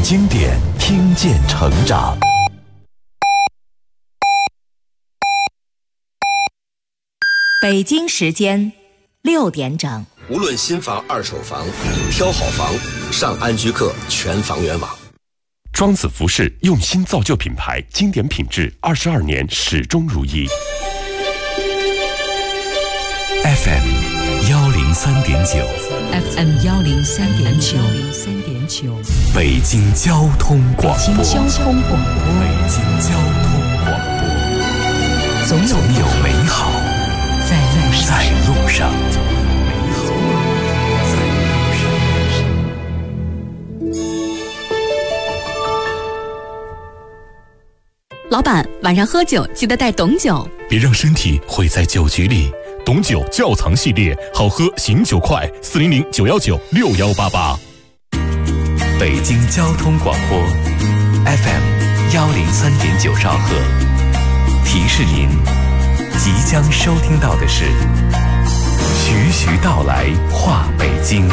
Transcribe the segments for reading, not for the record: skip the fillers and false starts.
经典，听见成长。 北京时间6点整。 无论新房、二手房，挑好房，上安居客全房源网。 庄子服饰用心造就品牌，经典品质22年始终如一。 FM 103.9 FM 103.9 北京交通广播。 北京交通广播。 北京交通广播。 总有美好在路上。 老板，晚上喝酒记得带董酒， 别让身体毁在酒局里。董酒窖藏系列，好喝醒酒快，400-919-6188。北京交通广播 FM 103.9兆赫，提示您即将收听到的是徐徐道来话北京。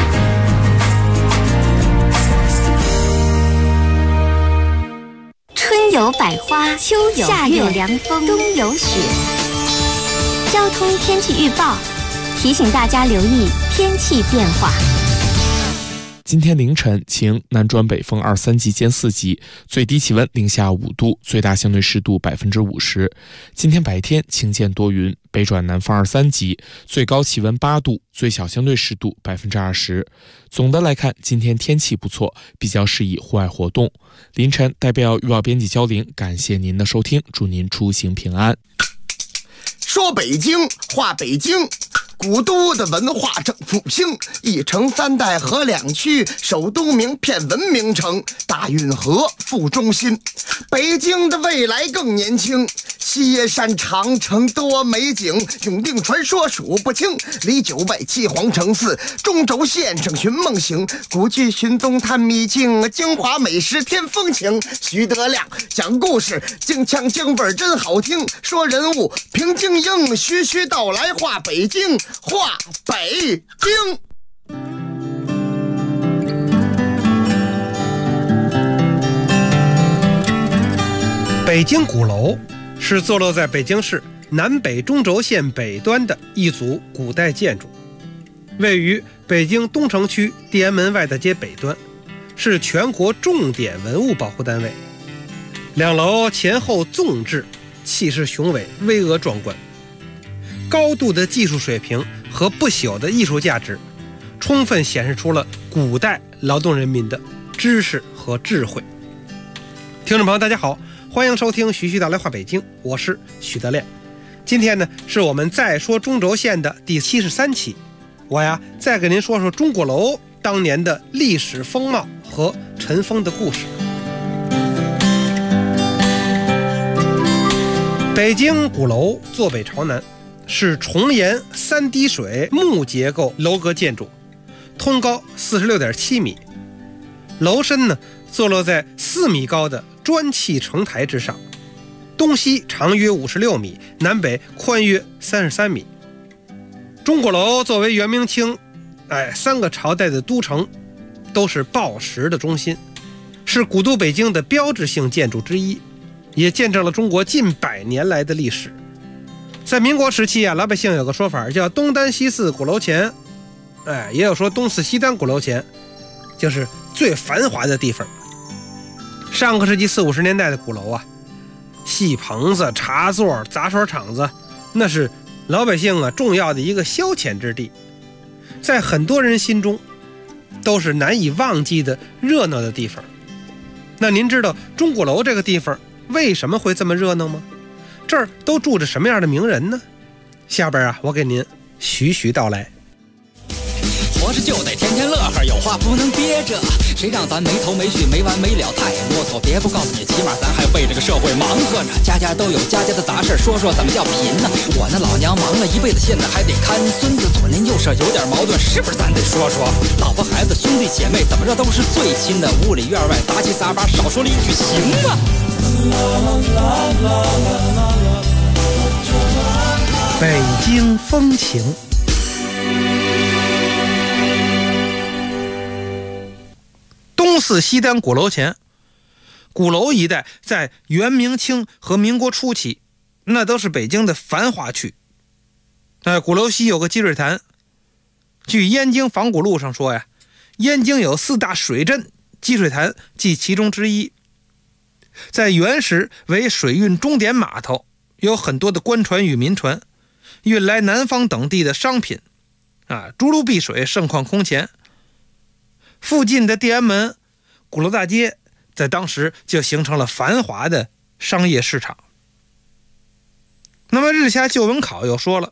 春有百花，秋有夏有凉风，冬有雪。交通天气预报提醒大家留意天气变化。 今天凌晨晴，南转北风2、3级间4级，最低气温零下5度，最大相对湿度50%。今天白天晴间多云，北转南风2、3级，最高气温8度，最小相对湿度20%。总的来看，今天天气不错，比较适宜户外活动。凌晨代表预报编辑焦玲，感谢您的收听，祝您出行平安。 说北京话北京，古都的文化正复兴，一城3代河2区，首都名片文明城，大运河副中心。北京的未来更年轻，西山长城多美景，永定传说数不清，离9外7皇城4，中轴线上寻梦行，古剧寻踪探秘境，京华美食添风情。徐德亮讲故事，京腔京味真好听，说人物平京英，徐徐道来话北京，话北京。 北京鼓楼是坐落在北京市南北中轴线北端的一组古代建筑，位于北京东城区地安门外的街北端，是全国重点文物保护单位。两楼前后纵置，气势雄伟，巍峨壮观。高度的技术水平和不朽的艺术价值，充分显示出了古代劳动人民的知识和智慧。听众朋友大家好，欢迎收听徐徐道来话北京，我是许德亮。今天呢，是我们再说中轴线的第73期，我再给您说说钟鼓楼当年的历史风貌和尘封的故事。北京鼓楼坐北朝南，是重檐3滴水木结构楼阁建筑，通高46.7米，楼身呢坐落在4米高的砖砌城台之上，东西长约56米，南北宽约33米。钟鼓楼作为元明清3个朝代的都城，都是报时的中心，是古都北京的标志性建筑之一，也见证了中国近100年来的历史。在民国时期老百姓有个说法叫东单西四鼓楼前，也有说东四西单鼓楼前，就是最繁华的地方。上个世纪40、50年代的鼓楼戏棚子、茶座、杂耍场子，那是老百姓重要的一个消遣之地，在很多人心中都是难以忘记的热闹的地方。那您知道钟鼓楼这个地方为什么会这么热闹吗？这儿都住着什么样的名人呢？下边我给您徐徐道来。 活着就得天天乐呵，有话不能憋着，谁让咱没头没绪没完没了太啰嗦，别不告诉你，起码咱还为这个社会忙活着，家家都有家家的杂事，说说怎么叫贫呢？我那老娘忙了一辈子，现在还得看孙子，左邻右舍有点矛盾，是不是咱得说说？老婆孩子兄弟姐妹怎么着都是最亲的，屋里院外杂七杂八，少说了一句行吗？ 北京风情。东四西单鼓楼前鼓楼一带在元明清和民国初期，那都是北京的繁华区。鼓楼西有个积水潭，据燕京仿古录上说呀，燕京有4大水镇，积水潭即其中之一。在原时为水运终点码头，有很多的官船与民船运来南方等地的商品诸路碧水，盛况空前。附近的地安门、鼓楼大街在当时就形成了繁华的商业市场。那么日下旧闻考又说了，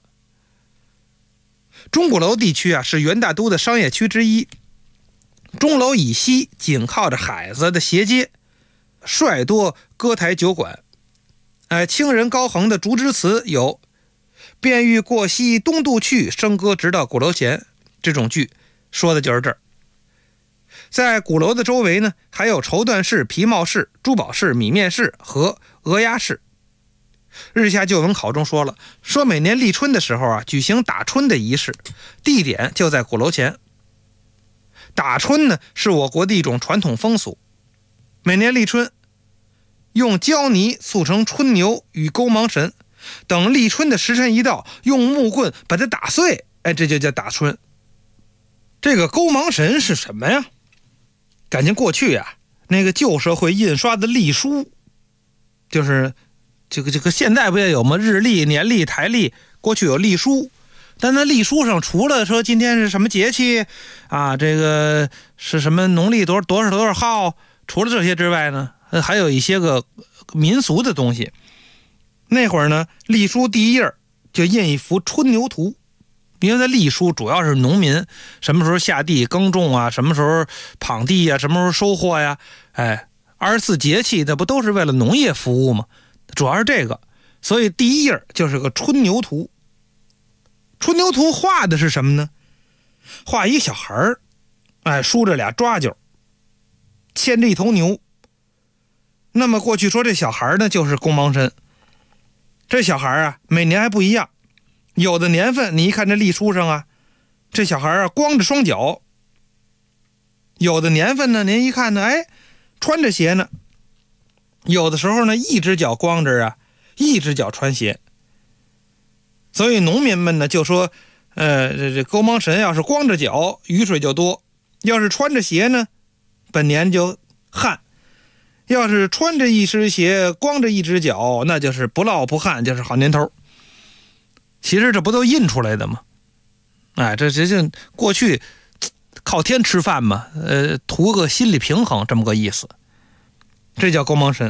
钟鼓楼地区是元大都的商业区之一。钟楼以西紧靠着海子的斜街，率多歌台酒馆，清人高衡的竹枝词有便欲过溪东渡去，笙歌直到鼓楼前，这种句说的就是这儿。在鼓楼的周围呢，还有绸缎市、皮帽市、珠宝市、米面市和鹅鸭市。日下旧闻考中说了，说每年立春的时候举行打春的仪式，地点就在鼓楼前。打春呢，是我国的一种传统风俗。每年立春，用胶泥塑成春牛与勾芒神，等立春的时辰一到，用木棍把它打碎，这就叫打春。这个勾芒神是什么呀？感情过去那个旧社会印刷的历书，就是这个现在不也有吗？日历、年历、台历，过去有历书。但那历书上除了说今天是什么节气这个是什么农历多少号，除了这些之外呢，还有一些个民俗的东西。那会儿呢，历书第一页就印一幅春牛图，因为它历书主要是农民什么时候下地耕种什么时候耪地什么时候收获呀，24节气那不都是为了农业服务吗？主要是这个，所以第一页就是个春牛图。春牛图画的是什么呢？画一小孩梳着俩抓阄，牵着一头牛。那么过去说这小孩呢就是勾芒神。这小孩每年还不一样，有的年份你一看这历书上这小孩光着双脚，有的年份呢您一看呢穿着鞋呢，有的时候呢一只脚光着一只脚穿鞋。所以农民们呢就说这勾芒神要是光着脚雨水就多，要是穿着鞋呢本年就旱，要是穿着一只鞋光着一只脚，那就是不涝不旱，就是好年头。其实这不都印出来的吗？这就过去靠天吃饭嘛，图个心理平衡这么个意思，这叫勾芒神。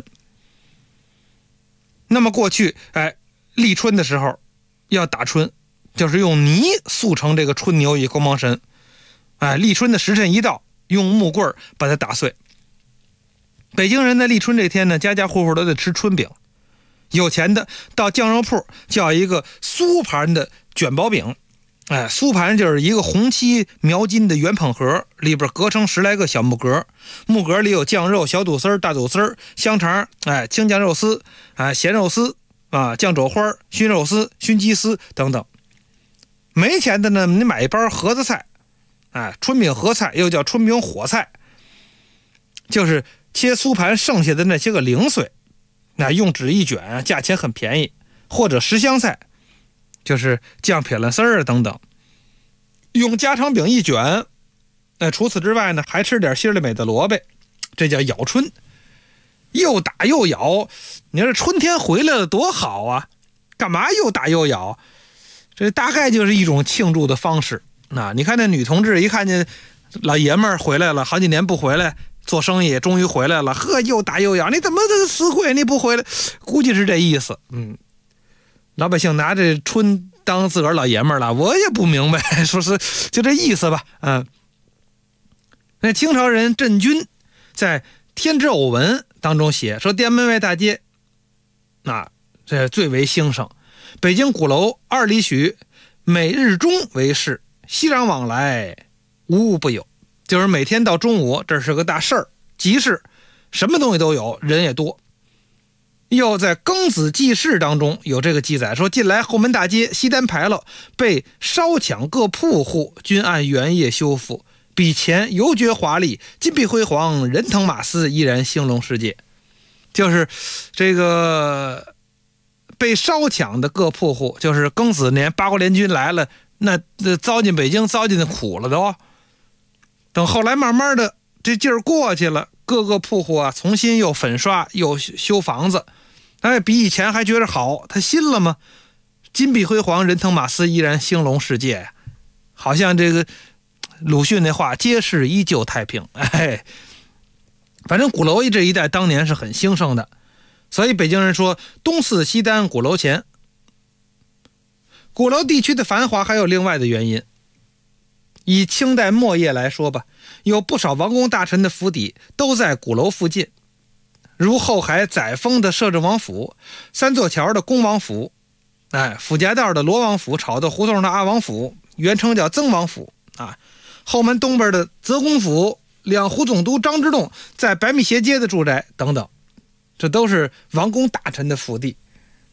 那么过去立春的时候要打春，就是用泥塑成这个春牛与勾芒神，立春的时辰一到，用木棍把它打碎。北京人在立春这天呢，家家户户都得吃春饼，有钱的到酱肉铺叫一个酥盘的卷薄饼，酥盘就是一个红漆描金的圆捧盒，里边隔成10来个小木格，木格里有酱肉、小肚丝、大肚丝、香肠，青酱肉丝，咸肉丝酱肘花、熏肉丝、熏鸡丝等等。没钱的呢，你买一包盒子菜，春饼合菜又叫春饼火菜，就是切酥盘剩下的那些个零碎，用纸一卷，价钱很便宜。或者十香菜，就是酱撇烂丝等等，用家常饼一卷。除此之外呢，还吃点心里美的萝卜，这叫咬春。又打又咬，你说春天回来了多好啊，干嘛又打又咬？这大概就是一种庆祝的方式。你看那女同志一看见老爷们儿回来了，好几年不回来做生意，终于回来了，又打又咬，你怎么这个死鬼你不回来？估计是这意思。老百姓拿这春当自个儿老爷们儿了，我也不明白，说是就这意思吧。那清朝人郑钧在《天之偶闻》当中写说，天安门外大街这最为兴盛，北京鼓楼2里许，每日中为市，熙攘往来，无物不有。就是每天到中午，这是个大事儿，集市，什么东西都有，人也多。又在庚子记事当中有这个记载，说近来后门大街西单牌楼被烧抢各铺户，均按原业修复，比前犹觉华丽，金碧辉煌，人腾马嘶，依然兴隆世界。 就是这个被烧抢的各铺户，就是庚子年八国联军来了，那糟进北京糟进的苦了都。等后来慢慢的这劲儿过去了，各个铺户啊重新又粉刷又修房子，比以前还觉得好，他新了吗？金碧辉煌，人腾马嘶，依然兴隆世界，好像这个鲁迅那话，街市依旧太平。反正鼓楼这一带当年是很兴盛的，所以北京人说东四西单鼓楼前。鼓楼地区的繁华还有另外的原因。以清代末叶来说吧，有不少王公大臣的府邸都在鼓楼附近，如后海载沣的摄政王府，三座桥的恭王府，府家道的罗王府，草豆胡同的阿王府，原称叫曾王府啊。后门东边的泽公府，两湖总督张之洞在白米斜街的住宅等等，这都是王公大臣的府邸。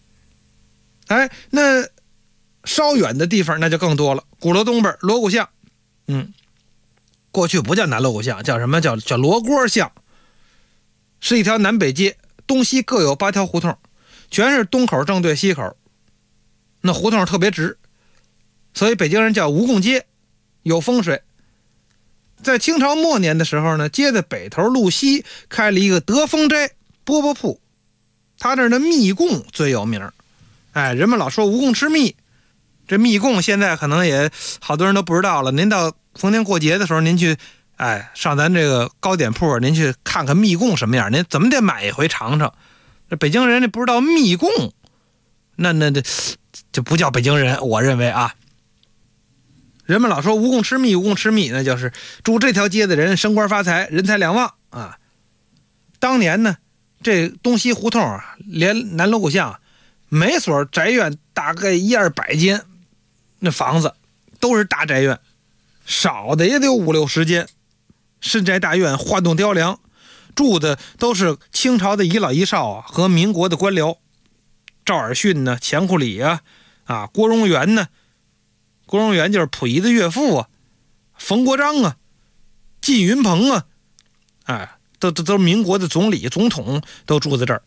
那稍远的地方那就更多了。鼓楼东边锣鼓巷，过去不叫南锣鼓巷，叫什么？叫锣锅巷，是一条南北街，东西各有8条胡同，全是东口正对西口，那胡同特别直，所以北京人叫蜈蚣街，有风水。在清朝末年的时候呢，街的北头路西开了一个德丰斋饽饽铺，他这儿的蜜供最有名。人们老说蜈蚣吃蜜，这蜜供现在可能也好多人都不知道了。您到逢年过节的时候，您去上咱这个糕点铺，您去看看蜜供什么样，您怎么得买一回尝尝。这北京人不知道蜜供，那就不叫北京人，我认为啊。人们老说蜈蚣吃蜜，蜈蚣吃蜜，那就是住这条街的人升官发财，人财两旺啊。当年呢，这东西胡同啊，连南锣鼓巷，每所宅院大概100-200间，那房子都是大宅院，少的也得有50-60间。深宅大院，画栋雕梁，住的都是清朝的遗老遗少啊，和民国的官僚，赵尔巽呢，钱库里啊，郭荣元呢。郭荣元就是溥仪的岳父啊，冯国璋啊，靳云鹏啊，都是民国的总理总统，都住在这儿。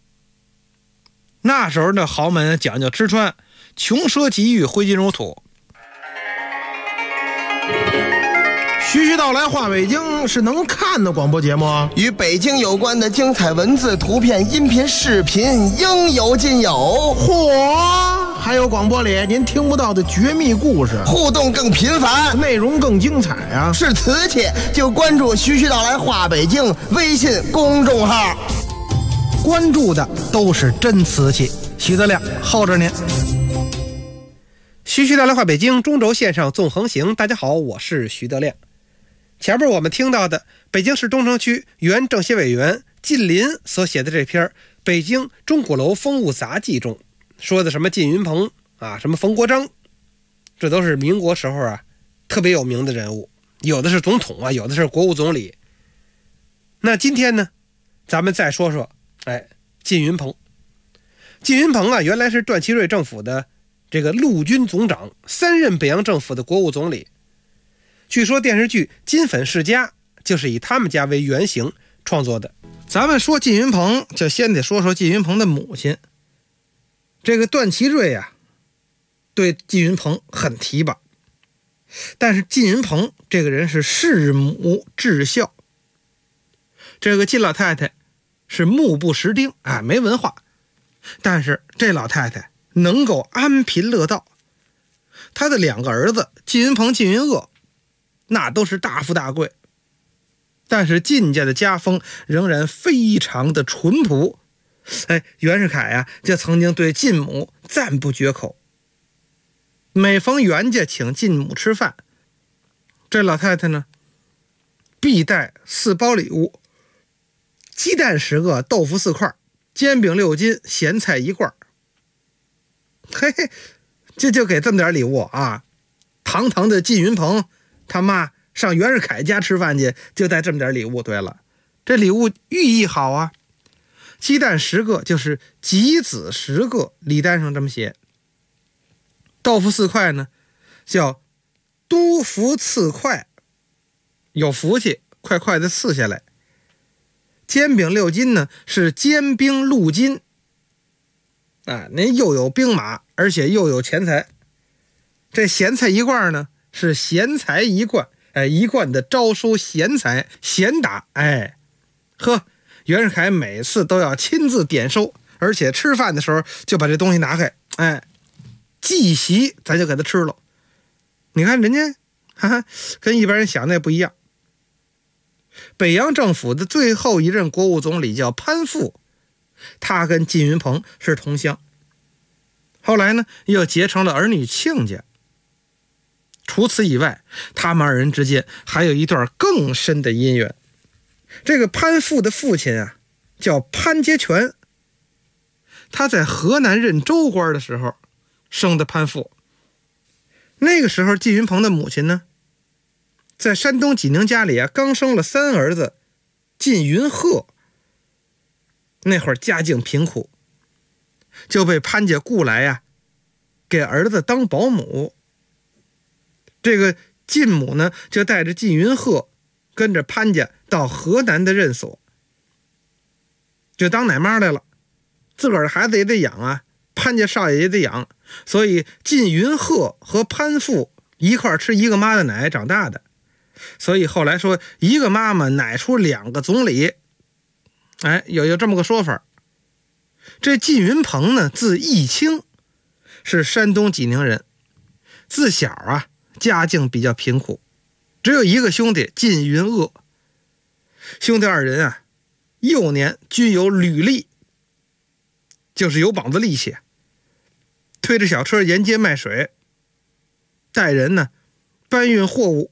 那时候的豪门讲究吃穿，穷奢极欲，挥金如土。 徐徐道来话北京是能看的广播节目啊， 与北京有关的精彩文字、图片、音频、视频应有尽有。 嚯，还有广播里您听不到的绝密故事， 互动更频繁， 内容更精彩啊！ 是瓷器就关注徐徐道来话北京微信公众号， 关注的都是真瓷器。徐德亮候着您。 徐徐道来话北京中轴线上纵横行，大家好，我是徐德亮。前面我们听到的北京市东城区原政协委员靳林所写的这篇《北京钟鼓楼风物杂记》中说的什么靳云鹏啊，什么冯国璋，这都是民国时候啊特别有名的人物，有的是总统啊，有的是国务总理。那今天呢，咱们再说说靳云鹏。靳云鹏啊，原来是段祺瑞政府的这个陆军总长，3任北洋政府的国务总理。据说电视剧《金粉世家》就是以他们家为原型创作的。咱们说靳云鹏，就先得说说靳云鹏的母亲。这个段祺瑞啊，对靳云鹏很提拔，但是靳云鹏这个人是弑母至孝。这个靳老太太是目不识丁，没文化，但是这老太太能够安贫乐道。她的2个儿子靳云鹏、靳云鄂那都是大富大贵，但是靳家的家风仍然非常的淳朴。袁世凯啊，就曾经对靳母赞不绝口。每逢袁家请靳母吃饭，这老太太呢必带4包礼物：鸡蛋10个，豆腐4块，煎饼6斤，咸菜1罐。这就给这么点礼物啊！堂堂的靳云鹏他妈上袁世凯家吃饭去，就带这么点礼物。对了，这礼物寓意好啊，鸡蛋10个就是吉子10个，礼单上这么写。豆腐4块呢，叫都福赐快，有福气，快快的赐下来。 兼兵6金呢是兼兵6金，您又有兵马，而且又有钱财。这闲财一贯呢是闲财一贯，一贯的招收闲财闲打。袁世凯每次都要亲自点收，而且吃饭的时候就把这东西拿开，祭席咱就给他吃了。你看人家跟一般人想的也不一样。北洋政府的最后一任国务总理叫潘复，他跟靳云鹏是同乡，后来呢又结成了儿女亲家。除此以外，他们2人之间还有一段更深的姻缘。这个潘复的父亲啊叫潘节全，他在河南任州官的时候生的潘复。那个时候靳云鹏的母亲呢在山东济宁家里刚生了3儿子靳云鹤，那会儿家境贫苦，就被潘家雇来给儿子当保姆。这个靳母呢就带着靳云鹤跟着潘家到河南的任所，就当奶妈来了。自个儿的孩子也得养潘家少爷也得养，所以靳云鹤和潘复一块吃一个妈的奶长大的。所以后来说一个妈妈奶出2个总理，有这么个说法。这靳云鹏呢字义清，是山东济宁人，自小家境比较贫苦，只有一个兄弟靳云鄂。兄弟2人幼年均有履历，就是有膀子力气，推着小车沿街卖水，带人呢搬运货物，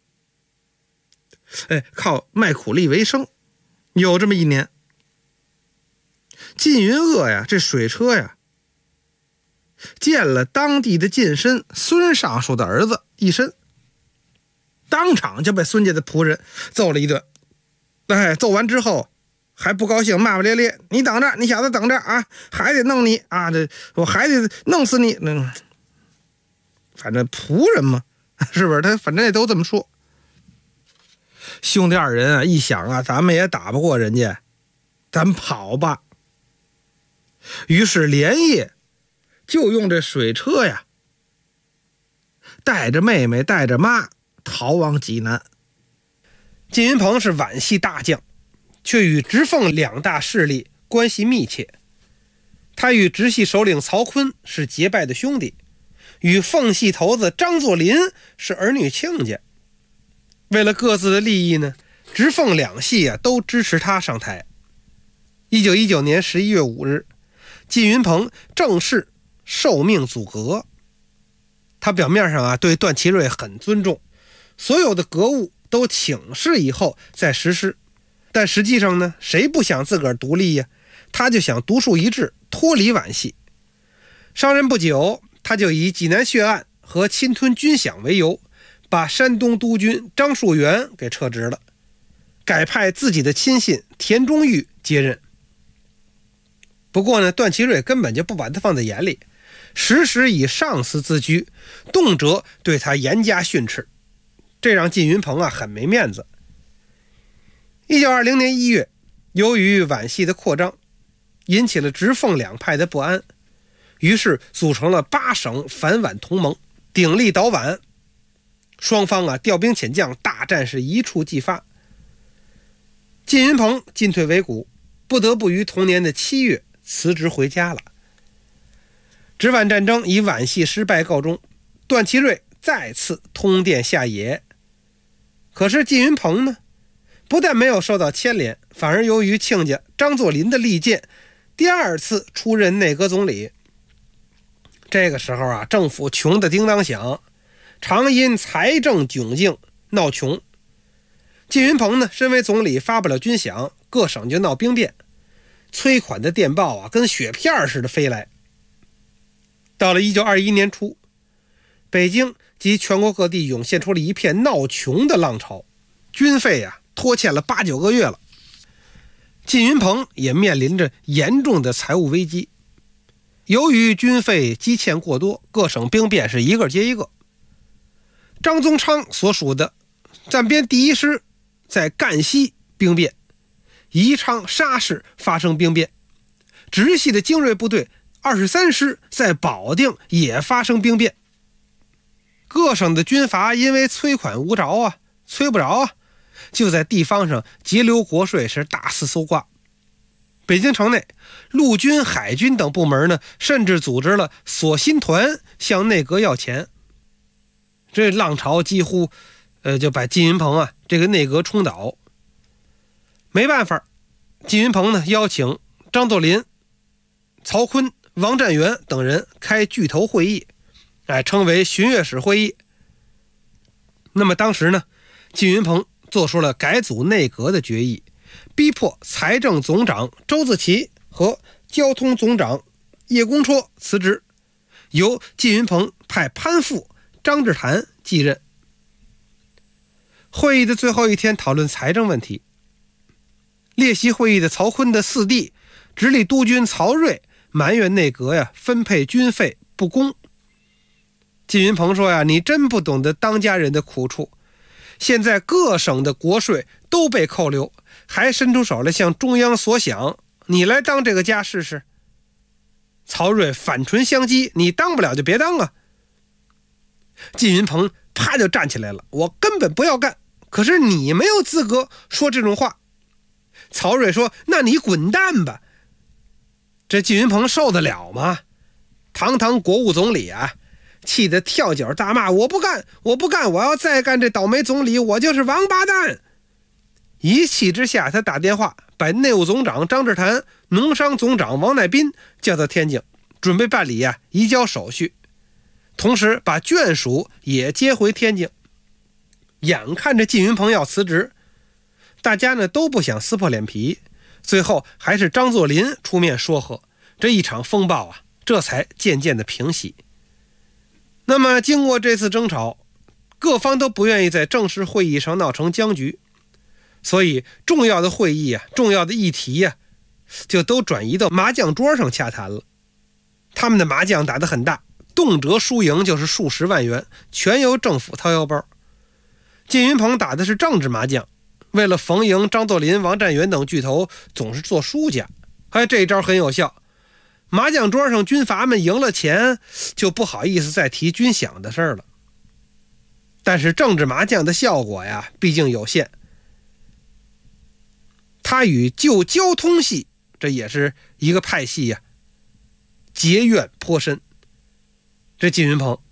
靠卖苦力为生。有这么一年，靳云鄂这水车见了当地的近身孙尚书的儿子一身，当场就被孙家的仆人揍了一顿。揍完之后还不高兴，骂骂咧咧：“你等着，你小子等着还得弄你我还得弄死你。”反正仆人嘛，是不是？他反正也都这么说。兄弟2人一想咱们也打不过人家，咱跑吧。于是连夜就用这水车带着妹妹带着妈逃往济南。靳云鹏是皖系大将，却与直奉2大势力关系密切。他与直系首领曹锟是结拜的兄弟，与奉系头子张作霖是儿女亲家。为了各自的利益呢，直奉2系都支持他上台。1919年11月5日，靳云鹏正式受命组阁。他表面上对段祺瑞很尊重，所有的阁务都请示以后再实施，但实际上呢，谁不想自个儿独立他就想独树一帜，脱离皖系。上任不久，他就以济南血案和侵吞军饷为由，把山东督军张树元给撤职了，改派自己的亲信田中玉接任。不过呢，段祺瑞根本就不把他放在眼里，时时以上司自居，动辄对他严加训斥，这让靳云鹏很没面子。1920年1月，由于皖系的扩张，引起了直奉2派的不安，于是组成了8省反皖同盟，鼎力捣皖。双方调兵遣将，大战是一触即发。靳云鹏进退维谷，不得不于同年的7月辞职回家了。直皖战争以皖系失败告终，段祺瑞再次通电下野。可是靳云鹏呢，不但没有受到牵连，反而由于亲家张作霖的力荐，第2次出任内阁总理。这个时候政府穷得叮当响，常因财政窘境闹穷。靳云鹏呢，身为总理发不了军饷，各省就闹兵变，催款的电报跟雪片似的飞来。到了1921年初，北京及全国各地涌现出了一片闹穷的浪潮，军费拖欠了8、9个月了。靳云鹏也面临着严重的财务危机。由于军费积欠过多，各省兵变是一个接一个。张宗昌所属的暂编第1师在赣西兵变， 宜昌沙市发生兵变，直系的精锐部队23师在保定也发生兵变。各省的军阀因为催款无着啊，催不着啊，就在地方上节流国税，是大肆搜刮。北京城内陆军、海军等部门呢，甚至组织了索薪团向内阁要钱。这浪潮几乎就把靳云鹏这个内阁冲倒。没办法，靳云鹏呢邀请张作霖、曹锟、王占元等人开巨头会议，称为巡阅使会议。那么当时呢，靳云鹏做出了改组内阁的决议，逼迫财政总长周自齐和交通总长叶公绰辞职，由靳云鹏派潘复、张志坛继任。会议的最后一天讨论财政问题，列席会议的曹锟的四弟直隶督军曹睿埋怨内阁分配军费不公。靳云鹏说你真不懂得当家人的苦处，现在各省的国税都被扣留，还伸出手来向中央索饷，你来当这个家试试。曹睿反唇相讥，你当不了就别当啊。靳云鹏啪就站起来了，我根本不要干，可是你没有资格说这种话。曹睿说，那你滚蛋吧。这靳云鹏受得了吗？堂堂国务总理气得跳脚大骂，我不干，我不干，我要再干这倒霉总理，我就是王八蛋。一气之下，他打电话把内务总长张志坛、农商总长王乃斌叫到天津，准备办理移交手续，同时把眷属也接回天津。眼看着靳云鹏要辞职，大家呢都不想撕破脸皮，最后还是张作霖出面说和，这一场风暴这才渐渐的平息。那么经过这次争吵，各方都不愿意在正式会议上闹成僵局，所以重要的会议重要的议题就都转移到麻将桌上洽谈了。他们的麻将打得很大，动辄输赢就是数十万元，全由政府掏腰包。靳云鹏打的是政治麻将，为了逢迎张作霖、王占元等巨头，总是做输家。这一招很有效，麻将桌上军阀们赢了钱，就不好意思再提军饷的事儿了。但是政治麻将的效果毕竟有限，他与旧交通系，这也是一个派系结怨颇深。这靳云鹏，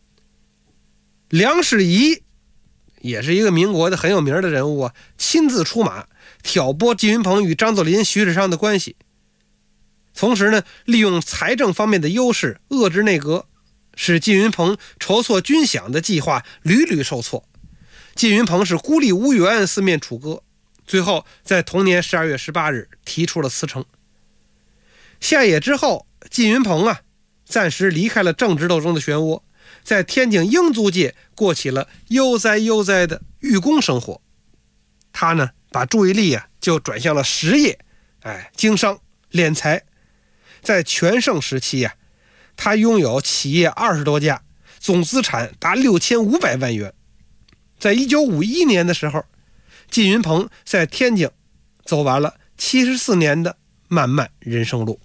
梁士仪也是一个民国的很有名的人物亲自出马挑拨靳云鹏与张作霖、徐世昌的关系，同时呢，利用财政方面的优势遏制内阁，使靳云鹏筹措军饷的计划屡屡受挫。靳云鹏是孤立无援，四面楚歌，最后在同年12月18日提出了辞呈。下野之后，靳云鹏暂时离开了政治斗争的漩涡，在天津英租界过起了悠哉悠哉的寓公生活。他呢，把注意力就转向了实业，经商敛财。在全盛时期他拥有企业20多家，总资产达6500万元。在1951年的时候，靳云鹏在天津走完了74年的漫漫人生路。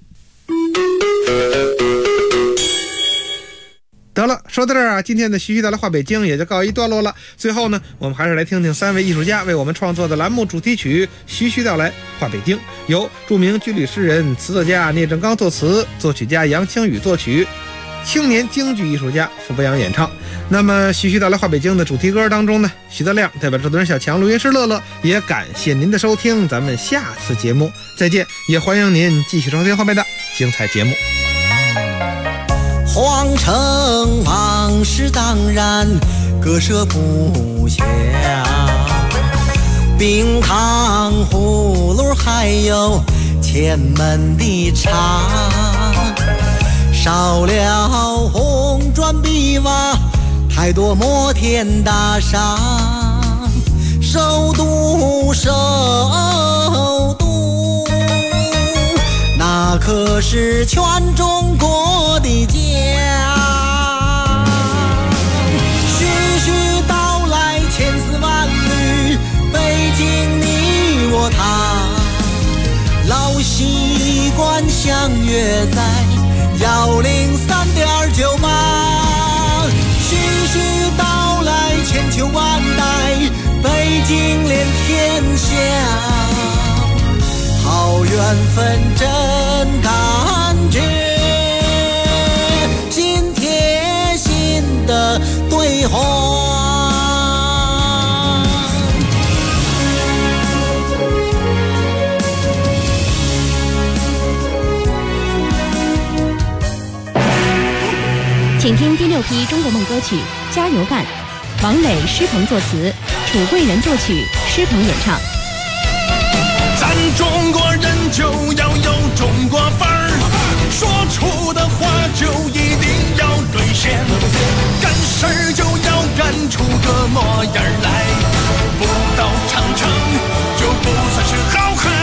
得了，说到这儿今天的徐徐道来话北京也就告一段落了。最后呢，我们还是来听听3位艺术家为我们创作的栏目主题曲《徐徐道来话北京》，由著名军旅诗人、词作家聂正刚作词，作曲家杨清宇作曲，青年京剧艺术家傅博阳演唱。那么徐徐道来话北京的主题歌当中呢，徐德亮代表制作人小强、录音师乐乐，也感谢您的收听，咱们下次节目再见，也欢迎您继续收听后面的精彩节目。 皇城往事当然割舍不下，冰糖葫芦还有前门的茶，少了红砖碧瓦，太多摩天大厦，首都首都，那可是全中国的家。徐徐道来千丝万缕，北京你我他， 老习惯相约在103.9吧，徐徐道来，千秋万代，北京连天下，好缘分真感觉，心贴心的对话。 请听第6批中国梦歌曲《加油干》，王磊、施鹏作词，楚贵人作曲，施鹏演唱。 咱中国人就要有中国范儿，说出的话就一定要兑现，干事儿就要干出个模样来，不到长城就不算是好汉。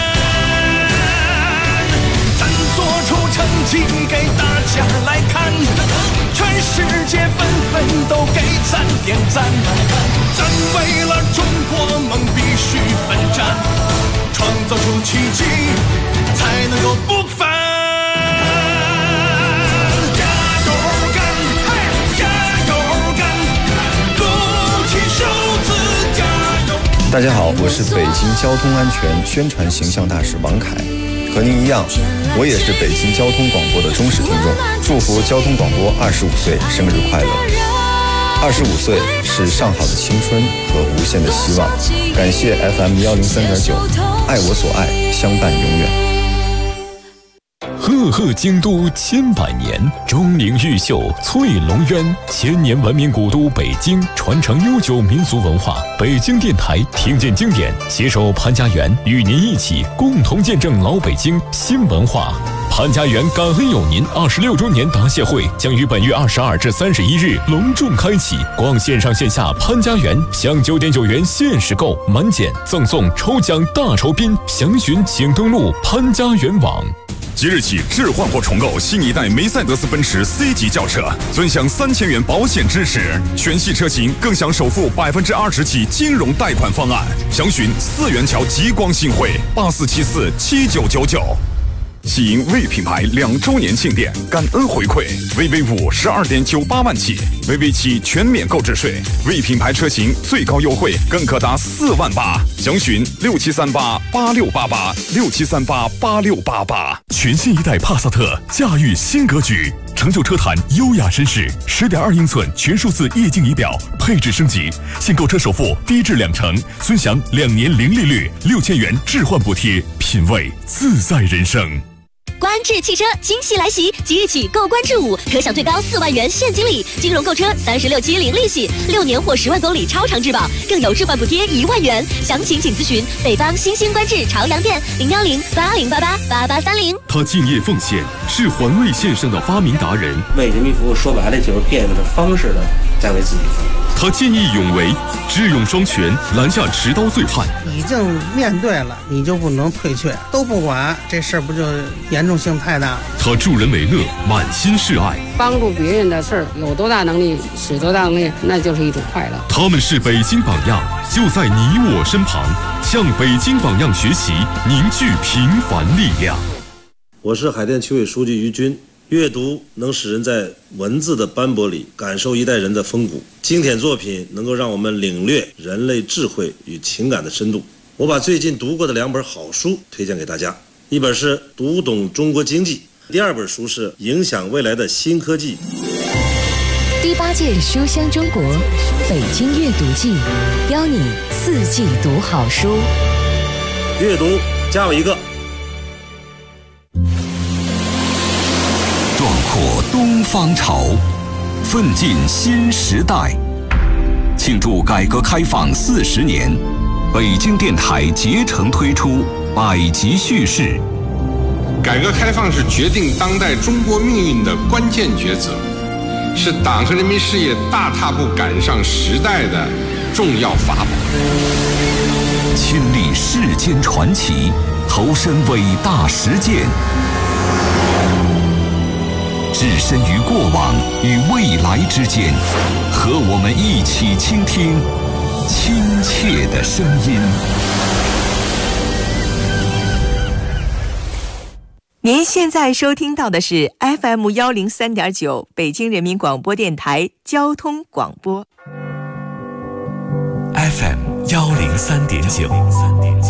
咱做出成绩给大家来看，全世界纷纷都给咱点赞，咱为了中国梦必须奋战，创造出奇迹才能够不凡。加油干，加油干，鼓起手指加油。 大家好，我是北京交通安全宣传形象大使王凯，和您一样，我也是北京交通广播的忠实听众，祝福交通广播25岁生日快乐！25岁是上好的青春和无限的希望，感谢 FM 103.9，爱我所爱，相伴永远。 赫赫京都千百年，钟灵毓秀翠龙渊，千年文明古都北京，传承悠久民俗文化。北京电台听见经典，携手潘家园，与您一起共同见证老北京新文化。潘家园感恩有您26周年答谢会将于本月22至31日隆重开启，逛线上线下潘家园，享9.9元限时购，满减赠送抽奖大酬宾，详询请登录潘家园网。 即日起置换或重购新一代梅赛德斯奔驰 C 级轿车，尊享3000元保险支持，全系车型更享首付20%起金融贷款方案。详询4元桥极光新会84747999。喜迎魏品牌2周年庆典，感恩回馈，VV5 12.98万起，VV7全免购置税，魏品牌车型最高优惠更可达4万8。详询67388688，67388688。 全新一代帕萨特驾驭新格局，成就车坛优雅绅士，10.2英寸全数字液晶仪表，配置升级，现购车首付低至20%，尊享2年零利率，6000元置换补贴，品味自在人生。 观致汽车惊喜来袭，即日起购观致5可享最高4万元现金礼，金融购车36期零利息，6年或10万公里超长质保，更有置换补贴1万元。详情请咨询北方新兴观致朝阳店01080888830。 他敬业奉献，是环卫线上的发明达人。 为人民服务，说白了就是变着方式的在为自己服务。 他见义勇为，智勇双全，拦下持刀罪犯。 已经面对了，你就不能退却，都不管，这事儿不就严重性太大了？ 他助人为乐，满心是爱， 帮助别人的事儿，有多大能力使多大能力，那就是一种快乐。 他们是北京榜样，就在你我身旁，向北京榜样学习，凝聚平凡力量。 我是海淀区委书记于军。阅读能使人在文字的斑驳里感受一代人的风骨，经典作品能够让我们领略人类智慧与情感的深度。我把最近读过的2本好书推荐给大家，一本是《读懂中国经济》，第2本书是《影响未来的新科技》。 第8届书香中国北京阅读季，邀你4季读好书。 阅读加我一个。 壮阔东方潮，奋进新时代。庆祝改革开放40年，北京电台竭诚推出百集叙事。 改革开放是决定当代中国命运的关键抉择，是党和人民事业大踏步赶上时代的重要法宝。 亲历世间传奇，投身伟大实践。置身于过往与未来之间，和我们一起倾听亲切的声音。 您现在收听到的是 FM 103.9北京人民广播电台交通广播。 FM 103.9。